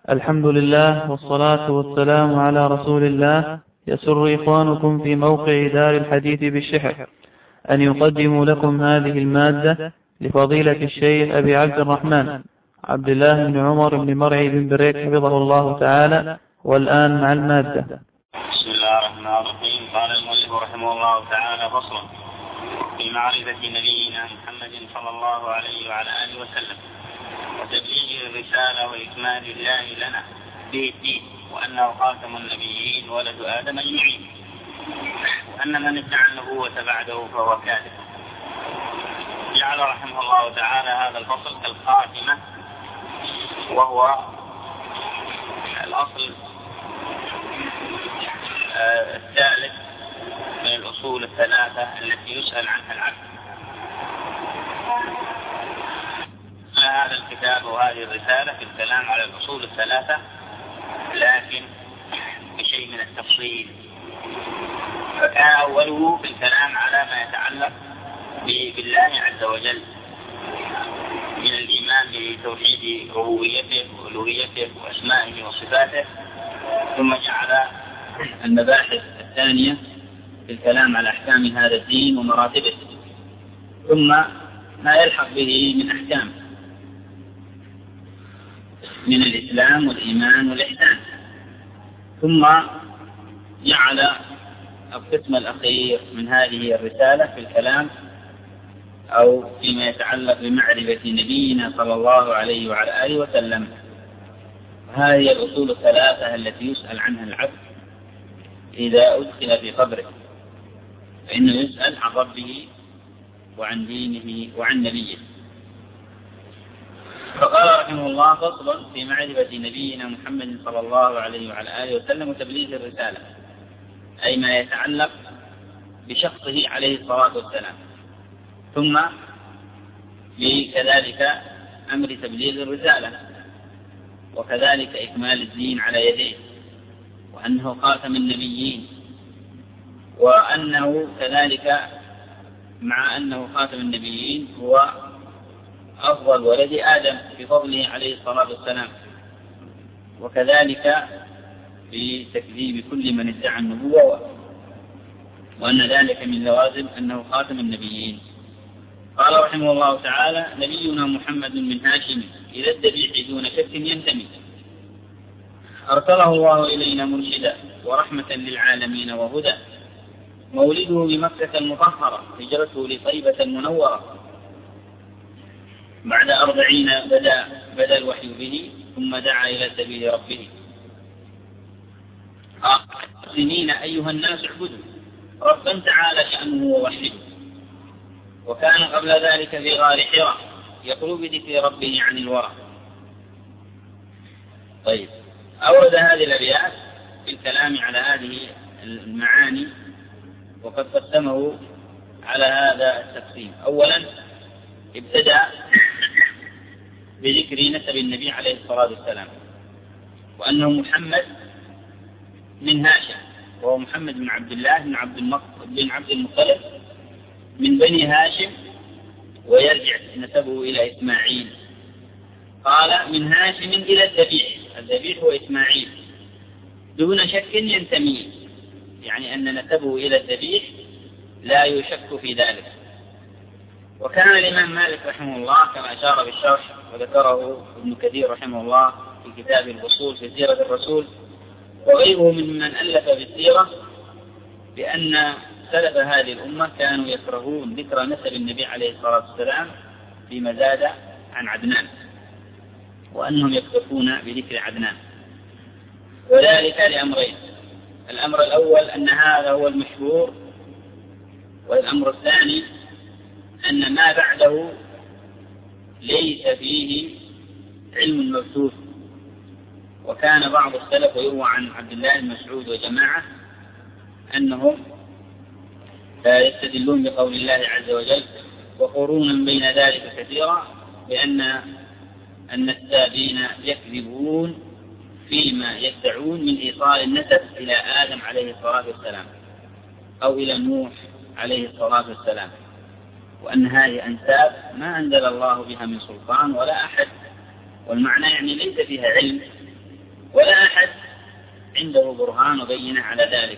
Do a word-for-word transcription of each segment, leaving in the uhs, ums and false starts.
الحمد لله والصلاة والسلام على رسول الله. يسر إخوانكم في موقع دار الحديث بالشحر أن يقدموا لكم هذه المادة لفضيلة الشيخ أبي عبد الرحمن عبد الله بن عمر بن مرعي بن بريك حفظه الله تعالى. والآن مع المادة. بسم الله الرحمن الرحيم. قال المؤلف رحمه الله تعالى: فصل في معرفة نبينا محمد صلى الله عليه وعلى آله وسلم وتبليغ الرسالة وإكمال الله لنا به الدين، وأنه خاتم النبيين ولد آدم أجمعين، وأن من ادعى النبوة بعده فهو كاذب. جعل رحمه الله تعالى هذا الفصل كالخاتمة، وهو الأصل الثالث من الأصول الثلاثة التي يسأل عنها العبد. هذا الكتاب وهذه الرسالة في الكلام على الأصول الثلاثة، لكن بشيء من التفصيل. فكان أوله في الكلام على ما يتعلق بالله عز وجل من الإيمان بتوحيد ربوبيته وألوهيته وأسمائه وصفاته، ثم جعل المباحث الثانية في الكلام على أحكام هذا الدين ومراتبه، ثم ما يلحق به من أحكام من الإسلام والإيمان والإحسان، ثم جعل القسم الأخير من هذه الرسالة في الكلام أو فيما يتعلق بمعرفة نبينا صلى الله عليه وعلى آله وسلم. هذه الأصول الثلاثة التي يسأل عنها العبد إذا أدخل في قبره، فإنه يسأل عن ربه وعن دينه وعن نبيه. فقال رحمه الله: فصل في معرفة نبينا محمد صلى الله عليه وعلى آله وسلم وتبليغ الرسالة، أي ما يتعلق بشخصه عليه الصلاة والسلام، ثم كذلك أمر تبليغ الرسالة، وكذلك إكمال الدين على يديه، وأنه خاتم النبيين، وأنه كذلك مع أنه خاتم النبيين هو أفضل ولد آدم بفضله عليه الصلاة والسلام، وكذلك في تكذيب كل من ادعى النبوة، وأن ذلك من لوازم أنه خاتم النبيين. قال رحمه الله تعالى: نبينا محمد من هاشم إلى الذبيح دون شك ينتمي، أرسله الله إلينا مرشدا ورحمة للعالمين وهدى، مولده بمكة المطهرة، هجرته لطيبة المنورة، بعد أربعين بدأ, بدأ الوحي به، ثم دعا إلى سبيل ربه. سنين أيها الناس اعبدوا ربا تعالى شأنه ووحده، وكان قبل ذلك في غار حراء يقول بذكر ربه عن الورى. طيب، أورد هذه الأبيات في الكلام على هذه المعاني، وقد قسمه على هذا التقسيم. أولا ابتدأ بذكر نسب النبي عليه الصلاة والسلام، وأنه محمد من هاشم، وهو محمد بن عبد الله بن عبد بن عبد المطلب من بني هاشم، ويرجع نسبه إلى إسماعيل. قال: من هاشم إلى الذبيح، الذبيح هو إسماعيل، دون شك ينتمي، يعني أن نسبه إلى الذبيح لا يشك في ذلك. وكان الإمام مالك رحمه الله كما أشار بالشرح وذكره ابن كثير رحمه الله في كتاب الفصول في سيرة الرسول، وغيره ممن ألف بالسيرة، بأن سلف هذه الأمة كانوا يكرهون ذكر نسب النبي عليه الصلاة والسلام فيما زاد عن عدنان، وأنهم يكتفون بذكر عدنان، وذلك لأمرين: الأمر الأول أن هذا هو المشهور، والأمر الثاني أن ما بعده ليس فيه علم مبثوث. وكان بعض السلف ويروى عن عبد الله بن مسعود وجماعة أنهم يستدلون بقول الله عز وجل: وقرونا بين ذلك كثيرا، بأن النسابين يكذبون فيما يدعون من إيصال النسب إلى آدم عليه الصلاة والسلام أو إلى نوح عليه الصلاة والسلام، وأن هذه أنساب ما أنزل الله بها من سلطان ولا أحد، والمعنى يعني ليس فيها علم ولا أحد عنده برهان وبينة على ذلك.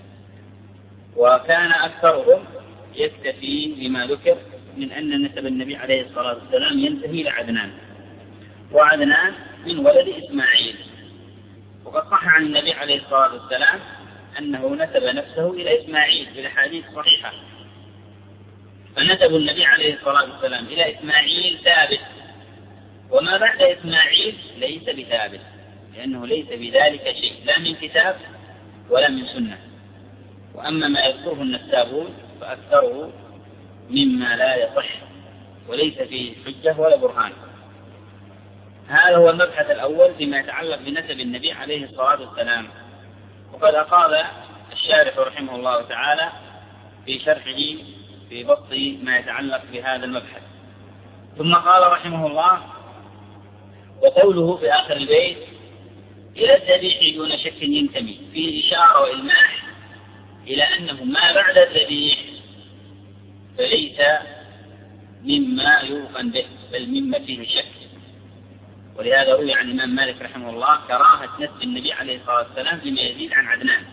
وكان أكثرهم يكتفي بما ذكر من أن نسب النبي عليه الصلاة والسلام ينتهي إلى عدنان، وعدنان من ولد إسماعيل. وقد صح عن النبي عليه الصلاة والسلام أنه نسب نفسه إلى إسماعيل في الأحاديث الصحيحة. فنسب النبي عليه الصلاة والسلام إلى إسماعيل ثابت، وما بعد إسماعيل ليس بثابت، لأنه ليس بذلك شيء لا من كتاب ولا من سنة. وأما ما يذكره النسابون فأكثره مما لا يصح وليس فيه حجة ولا برهان. هذا هو المبحث الأول فيما يتعلق بنسب النبي عليه الصلاة والسلام. وقد أقال الشارح رحمه الله تعالى في شرحه في بسط ما يتعلق بهذا المبحث. ثم قال رحمه الله: وقوله في آخر البيت: إلى الذبيح دون شك ينتمي، فيه إشارة وإلماح إلى أنه ما بعد الذبيح فليس مما يوقن به بل مما فيه شك. ولهذا روي عن الإمام مالك رحمه الله كراهة نسب النبي عليه الصلاة والسلام فيما يزيد عن عدنان.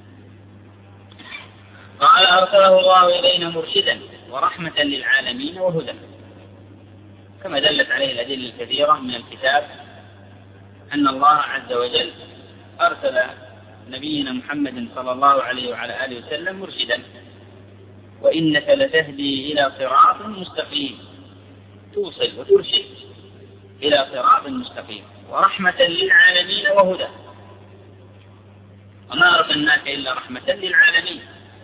قال: أرسله الله إلينا مرشدا ورحمة للعالمين وهدى، كما دلت عليه الأدلة الكثيرة من الكتاب أن الله عز وجل أرسل نبينا محمد صلى الله عليه وعلى آله وسلم مرشدا، وإنك لتهدي إلى صراط مستقيم، توصل وترشد إلى صراط مستقيم، ورحمة للعالمين وهدى، وما أرسلناك إلا رحمة للعالمين.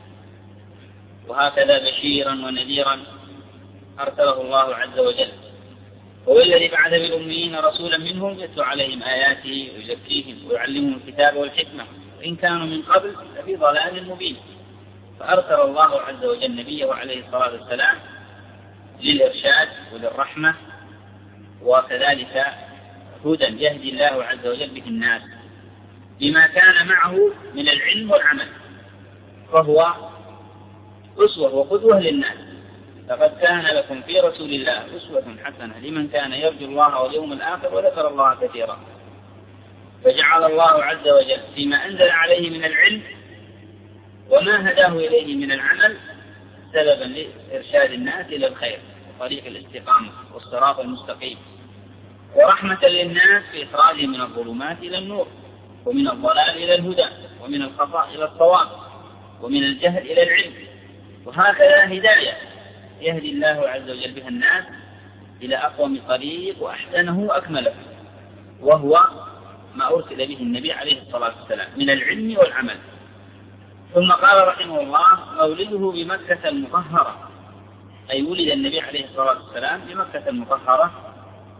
وهكذا بشيرا ونذيرا أرسله الله عز وجل. هو الذي بعث بالأميين رسولا منهم يتلو عليهم آياته ويزكيهم ويعلمهم الكتاب والحكمة وإن كانوا من قبل لفي ضلال مبين. فأرسل الله عز وجل نبيه عليه الصلاة والسلام للإرشاد وللرحمة، وكذلك هدى يهدي الله عز وجل به الناس بما كان معه من العلم والعمل، فهو أسوة وقدوة للناس. لقد كان لكم في رسول الله أسوة حسنة لمن كان يرجو الله واليوم الآخر وذكر الله كثيرا. فجعل الله عز وجل فيما أنزل عليه من العلم وما هداه إليه من العمل سببا لإرشاد الناس إلى الخير وطريق الاستقامة والصراط المستقيم، ورحمة للناس في إخراجهم من الظلمات إلى النور، ومن الضلال إلى الهدى، ومن الخطأ إلى الصواب، ومن الجهل إلى العلم. وهكذا هداية يهدي الله عز وجل بها الناس إلى أقوم طريق وأحسنه وأكمله، وهو ما أرسل به النبي عليه الصلاة والسلام من العلم والعمل. ثم قال رحمه الله: مولده بمكة المطهرة، أي ولد النبي عليه الصلاة والسلام بمكة المطهرة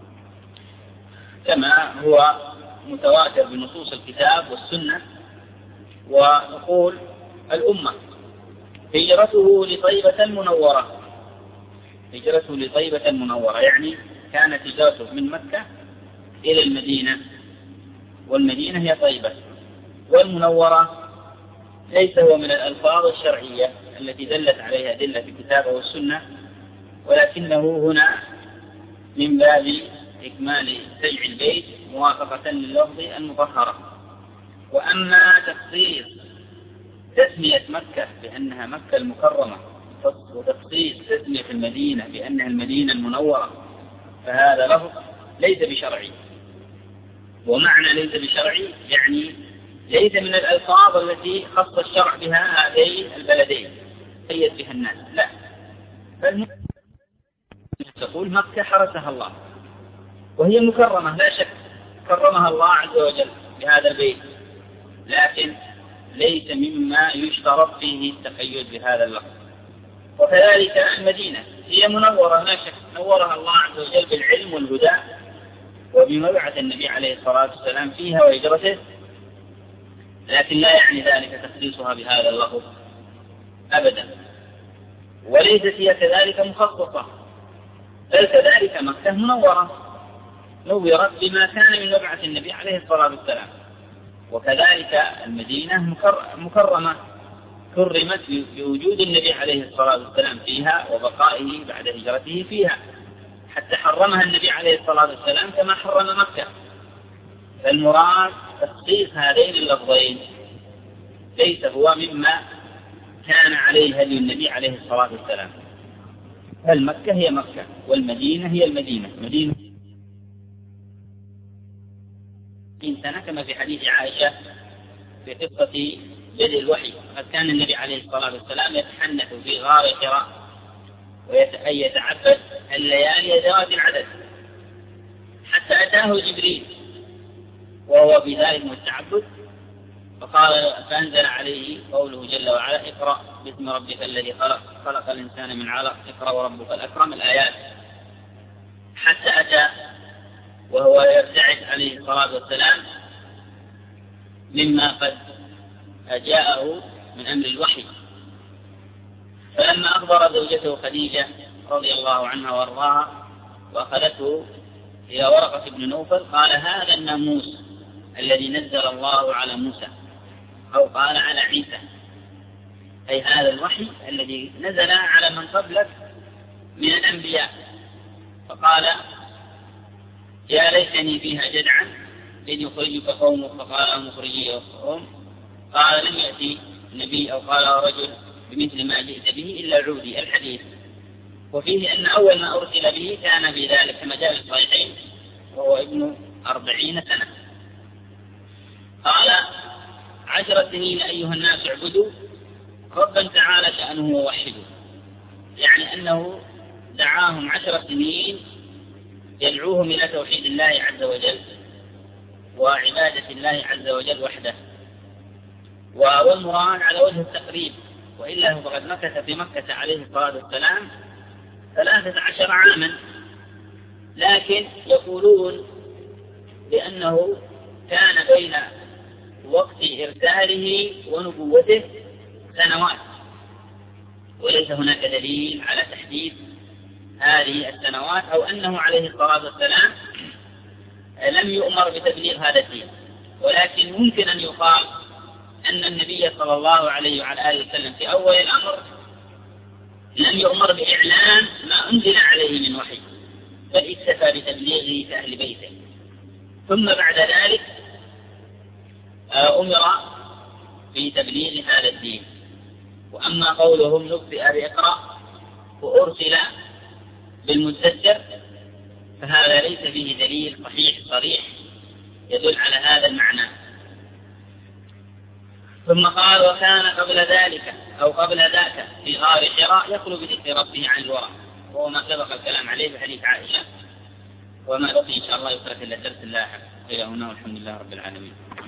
كما هو متواتر بنصوص الكتاب والسنة. ونقول الأمة هجرته لطيبة المنورة، هجرته لطيبة المنورة يعني كانت هجرته من مكة إلى المدينة، والمدينة هي طيبة، والمنورة ليس هو من الألفاظ الشرعية التي دلت عليها أدلة في الكتاب والسنة، ولكنه هنا من باب إكمال سجع البيت موافقة لللفظ المطهرة. وأما تخصيص تسمية مكة بأنها مكة المكرمة وتخصيص تسمية المدينة بأنها المدينة المنورة فهذا لفظ ليس بشرعي. ومعنى ليس بشرعي يعني ليس من الألفاظ التي خص الشرع بها هذين البلدين قيد بها الناس، لا، بل تقول مكة حرسها الله وهي مكرمة لا شك، كرمها الله عز وجل بهذا البيت، لكن ليس مما يشترط فيه التقيد بهذا اللفظ. وكذلك المدينة هي منورة لا شك، نورها الله عز وجل بالعلم والهدى وبمبعث النبي عليه الصلاة والسلام فيها وهجرته، لكن لا يعني ذلك تخصيصها بهذا اللفظ أبدا. وليست هي كذلك مخصصة، بل كذلك مكة منورة نورت بما كان من مبعث النبي عليه الصلاة والسلام. وكذلك المدينة مكرمة كرمت بوجود النبي عليه الصلاة والسلام فيها وبقائه بعد هجرته فيها، حتى حرمها النبي عليه الصلاة والسلام كما حرم مكة. فالمراد تخصيص هذين اللفظين ليس هو مما كان عليه هدي النبي عليه الصلاة والسلام. فالمكة هي مكة والمدينة هي المدينة، مدينة سنة كما في حديث عائشة في قصة بدء الوحي. قد كان النبي عليه الصلاة والسلام يتحنث في غار حراء ويتعبد الليالي ذوات العدد حتى أتاه جبريل وهو في ذلك التعبد فقال فأنزل عليه قوله جل وعلا اقرأ باسم ربك الذي خلق خلق الإنسان من علق اقرأ وربك الأكرم الآيات، حتى أتى وهو يرتعد عليه الصلاة والسلام مما قد جاءه من أمر الوحي. فلما أخبر زوجته خديجة رضي الله عنها وارضاها وأخذته إلى ورقة بن نوفل قال هذا الناموس الذي نزل الله على موسى أو قال على عيسى، أي هذا الوحي الذي نزل على من قبلك من الأنبياء. فقال يا ليتني فيها جدعا إذ يخرجك قومك فقال مخرجي قوم، قال لم يأتي نبي أو قال رجل بمثل ما جئت به إلا عودي الحديث. وفيه أن أول ما أرسل به كان في ذلك كما جاء في الصحيحين وهو ابن أربعين سنة. قال عشر سنين أيها الناس اعبدوا ربا تعالى شأنه ووحدوا، يعني أنه دعاهم عشر سنين يدعوهم إلى توحيد الله عز وجل وعبادة الله عز وجل وحده، والمراد على وجه التقريب، وإلا هو فقد مكث في مكة عليه الصلاة والسلام ثلاثة عشر عاما، لكن يقولون بأنه كان بين وقت إرساله ونبوته سنوات، وليس هناك دليل على تحديد هذه السنوات أو أنه عليه الصلاة والسلام لم يؤمر بتبليغ هذا الدين، ولكن ممكن أن يقال أن النبي صلى الله عليه وعلى آله وسلم في أول الأمر لم يؤمر بإعلان ما أنزل عليه من وحي، بل اكتفى بتبليغه لأهل بيته، ثم بعد ذلك أمر بتبليغ هذا الدين. وأما قولهم نبئ بإقرأ وأرسل بالمدثر فهذا ليس فيه دليل صحيح صريح يدل على هذا المعنى. ثم قال وكان قبل ذلك أو قبل ذاك في غار حراء يخلو بذكر ربه عن الورع، وهو ما سبق الكلام عليه في حديث عائشة، وما بقي إن شاء الله يترك إلا درس لاحق. إلى هنا والحمد لله رب العالمين.